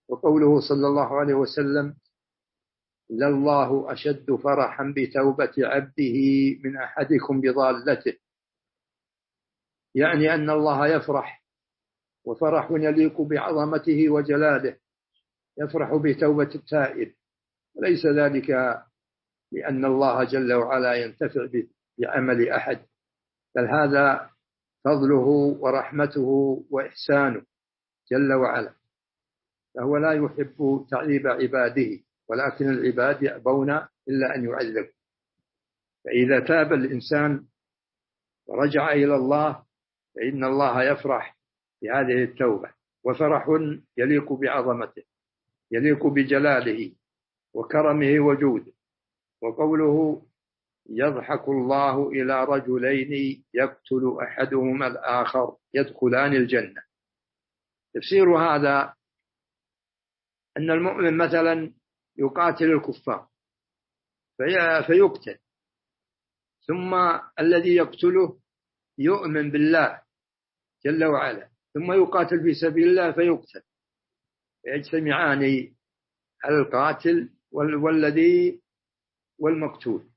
وقوله صلى الله عليه وسلم: لله أشد فرحا بتوبة عبده من أحدكم بضالته، يعني أن الله يفرح، وفرح يليق بعظمته وجلاله، يفرح بتوبة التائب، وليس ذلك لأن الله جل وعلا ينتفع بعمل أحد، بل هذا فضله ورحمته وإحسانه جل وعلا، فهو لا يحب تعذيب عباده، ولكن العباد يأبون إلا أن يعذبوا. فإذا تاب الإنسان ورجع إلى الله فإن الله يفرح بهذه التوبة، وفرح يليق بعظمته، يليق بجلاله وكرمه وجوده. وقوله: يضحك الله إلى رجلين يقتل أحدهما الآخر يدخلان الجنة. تفسير هذا أن المؤمن مثلا يقاتل الكفار فيقتل، ثم الذي يقتله يؤمن بالله جل وعلا، ثم يقاتل في سبيل الله فيقتل، فيجتمعان القاتل والذي والمقتول،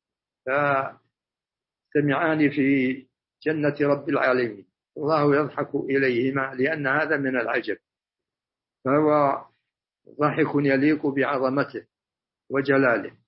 فيجتمعان في جنة رب العالمين، الله يضحك إليهما لأن هذا من العجب، فهو ضحك يليق بعظمته وجلاله.